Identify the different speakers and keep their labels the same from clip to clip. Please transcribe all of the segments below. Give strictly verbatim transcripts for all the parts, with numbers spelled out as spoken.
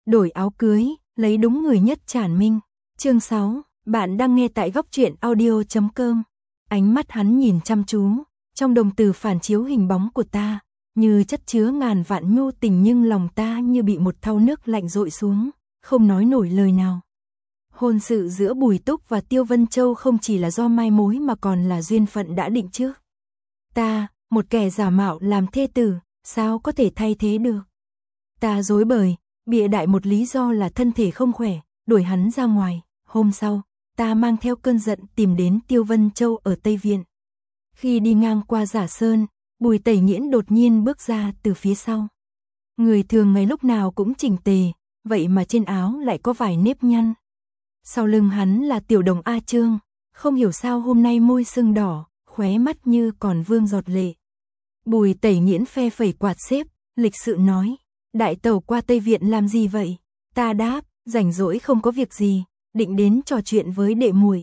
Speaker 1: đổi áo cưới, lấy đúng người nhất Trản Minh. Chương sáu, bạn đang nghe tại góc truyện audio chấm com. Ánh mắt hắn nhìn chăm chú, trong đồng tử phản chiếu hình bóng của ta, như chất chứa ngàn vạn nhu tình, nhưng lòng ta như bị một thau nước lạnh dội xuống, không nói nổi lời nào. Hôn sự giữa Bùi Túc và Tiêu Vân Châu không chỉ là do mai mối mà còn là duyên phận đã định trước. Ta, một kẻ giả mạo làm thê tử, sao có thể thay thế được? Ta dối bời, bịa đại một lý do là thân thể không khỏe, đuổi hắn ra ngoài. Hôm sau, ta mang theo cơn giận tìm đến Tiêu Vân Châu ở Tây Viện. Khi đi ngang qua Giả Sơn, Bùi Tẩy Nghiễn đột nhiên bước ra từ phía sau. Người thường ngày lúc nào cũng chỉnh tề, vậy mà trên áo lại có vài nếp nhăn. Sau lưng hắn là Tiểu Đồng A Trương, không hiểu sao hôm nay môi sưng đỏ, khóe mắt như còn vương giọt lệ. Bùi Tẩy Nghiễn phe phẩy quạt xếp, lịch sự nói, đại tẩu qua Tây Viện làm gì vậy? Ta đáp, rảnh rỗi không có việc gì, định đến trò chuyện với đệ muội.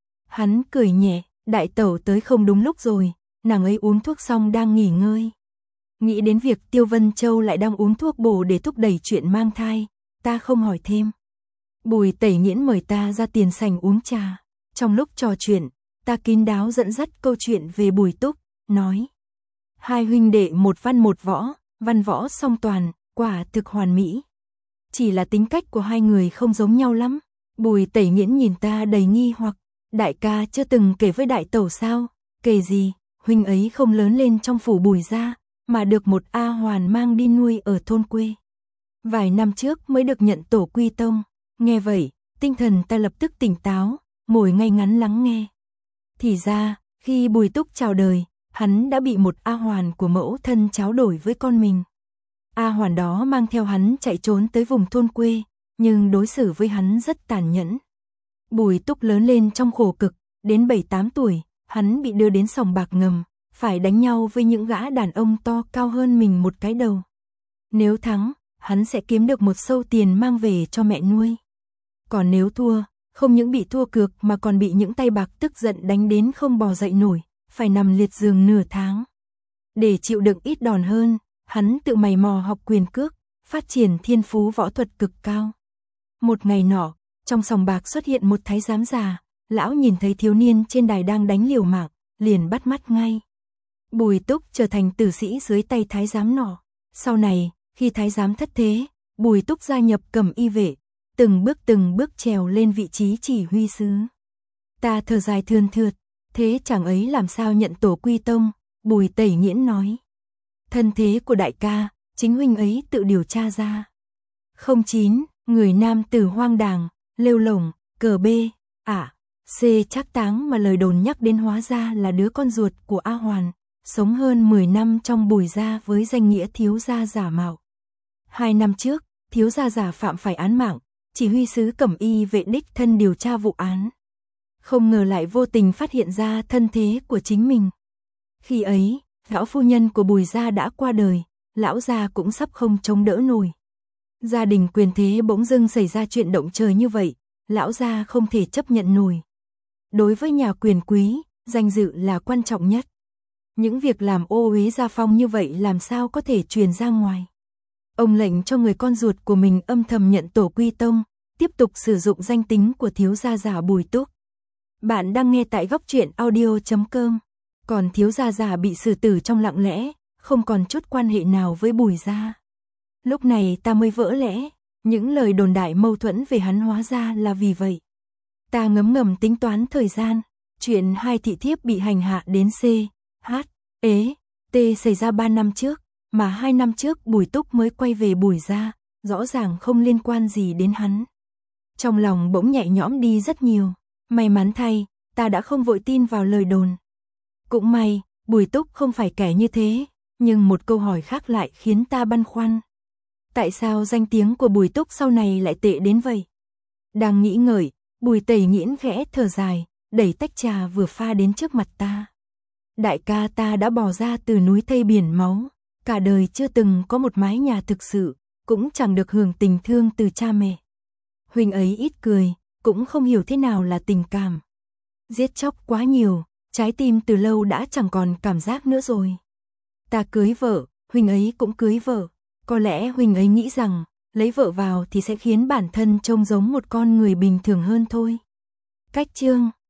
Speaker 1: Hắn cười nhẹ, đại tẩu tới không đúng lúc rồi, nàng ấy uống thuốc xong đang nghỉ ngơi. Nghĩ đến việc Tiêu Vân Châu lại đang uống thuốc bổ để thúc đẩy chuyện mang thai, ta không hỏi thêm. Bùi Tẩy Nghiễn mời ta ra tiền sảnh uống trà. Trong lúc trò chuyện, ta kín đáo dẫn dắt câu chuyện về Bùi Túc, nói. Hai huynh đệ một văn một võ, văn võ song toàn, quả thực hoàn mỹ. Chỉ là tính cách của hai người không giống nhau lắm. Bùi Tẩy Nghiễn nhìn ta đầy nghi hoặc, đại ca chưa từng kể với đại tẩu sao? Kể gì? Huynh ấy không lớn lên trong phủ Bùi gia, mà được một A Hoàn mang đi nuôi ở thôn quê. Vài năm trước mới được nhận tổ quy tông. Nghe vậy, tinh thần ta lập tức tỉnh táo, ngồi ngay ngắn lắng nghe. Thì ra, khi Bùi Túc chào đời, hắn đã bị một A Hoàn của mẫu thân tráo đổi với con mình. A Hoàn đó mang theo hắn chạy trốn tới vùng thôn quê, nhưng đối xử với hắn rất tàn nhẫn. Bùi Túc lớn lên trong khổ cực, đến bảy tám tuổi, hắn bị đưa đến sòng bạc ngầm, phải đánh nhau với những gã đàn ông to cao hơn mình một cái đầu. Nếu thắng, hắn sẽ kiếm được một xâu tiền mang về cho mẹ nuôi. Còn nếu thua, không những bị thua cược mà còn bị những tay bạc tức giận đánh đến không bò dậy nổi, phải nằm liệt giường nửa tháng. Để chịu đựng ít đòn hơn, hắn tự mày mò học quyền cước, phát triển thiên phú võ thuật cực cao. Một ngày nọ, trong sòng bạc xuất hiện một thái giám già, lão nhìn thấy thiếu niên trên đài đang đánh liều mạng, liền bắt mắt ngay. Bùi Túc trở thành tử sĩ dưới tay thái giám nọ. Sau này, khi thái giám thất thế, Bùi Túc gia nhập Cẩm Y vệ, từng bước từng bước trèo lên vị trí chỉ huy sứ. Ta thở dài thườn thượt, thế chàng ấy làm sao nhận tổ quy tông? Bùi Tẩy Nghiễn nói. Thân thế của đại ca, chính huynh ấy tự điều tra ra. Không chín, người nam tử hoang đàng, lêu lổng, cờ bê, ả, c trác táng mà lời đồn nhắc đến hóa ra là đứa con ruột của A Hoàn, sống hơn mười năm trong Bùi gia với danh nghĩa thiếu gia giả mạo. Hai năm trước, thiếu gia giả phạm phải án mạng, chỉ huy sứ Cẩm Y vệ đích thân điều tra vụ án. Không ngờ lại vô tình phát hiện ra thân thế của chính mình. Khi ấy, lão phu nhân của Bùi gia đã qua đời, lão gia cũng sắp không chống đỡ nổi. Gia đình quyền thế bỗng dưng xảy ra chuyện động trời như vậy, lão gia không thể chấp nhận nổi. Đối với nhà quyền quý, danh dự là quan trọng nhất. Những việc làm ô uế gia phong như vậy làm sao có thể truyền ra ngoài. Ông lệnh cho người con ruột của mình âm thầm nhận tổ quy tông, tiếp tục sử dụng danh tính của thiếu gia giả Bùi Túc. Bạn đang nghe tại góc truyện audio chấm com. Còn thiếu gia giả bị xử tử trong lặng lẽ, không còn chút quan hệ nào với Bùi gia. Lúc này ta mới vỡ lẽ, những lời đồn đại mâu thuẫn về hắn hóa ra là vì vậy. Ta ngấm ngầm tính toán thời gian, chuyện hai thị thiếp bị hành hạ đến C, H, ế, T xảy ra ba năm trước, mà hai năm trước Bùi Túc mới quay về Bùi gia, rõ ràng không liên quan gì đến hắn. Trong lòng bỗng nhẹ nhõm đi rất nhiều, may mắn thay, ta đã không vội tin vào lời đồn. Cũng may, Bùi Túc không phải kẻ như thế, nhưng một câu hỏi khác lại khiến ta băn khoăn. Tại sao danh tiếng của Bùi Túc sau này lại tệ đến vậy? Đang nghĩ ngợi, Bùi Tẩy Nghiễn khẽ thở dài, đẩy tách trà vừa pha đến trước mặt ta. Đại ca ta đã bỏ ra từ núi thây biển máu, cả đời chưa từng có một mái nhà thực sự, cũng chẳng được hưởng tình thương từ cha mẹ. Huynh ấy ít cười, cũng không hiểu thế nào là tình cảm. Giết chóc quá nhiều, trái tim từ lâu đã chẳng còn cảm giác nữa rồi. Ta cưới vợ, huynh ấy cũng cưới vợ. Có lẽ huynh ấy nghĩ rằng, lấy vợ vào thì sẽ khiến bản thân trông giống một con người bình thường hơn thôi. Cách chương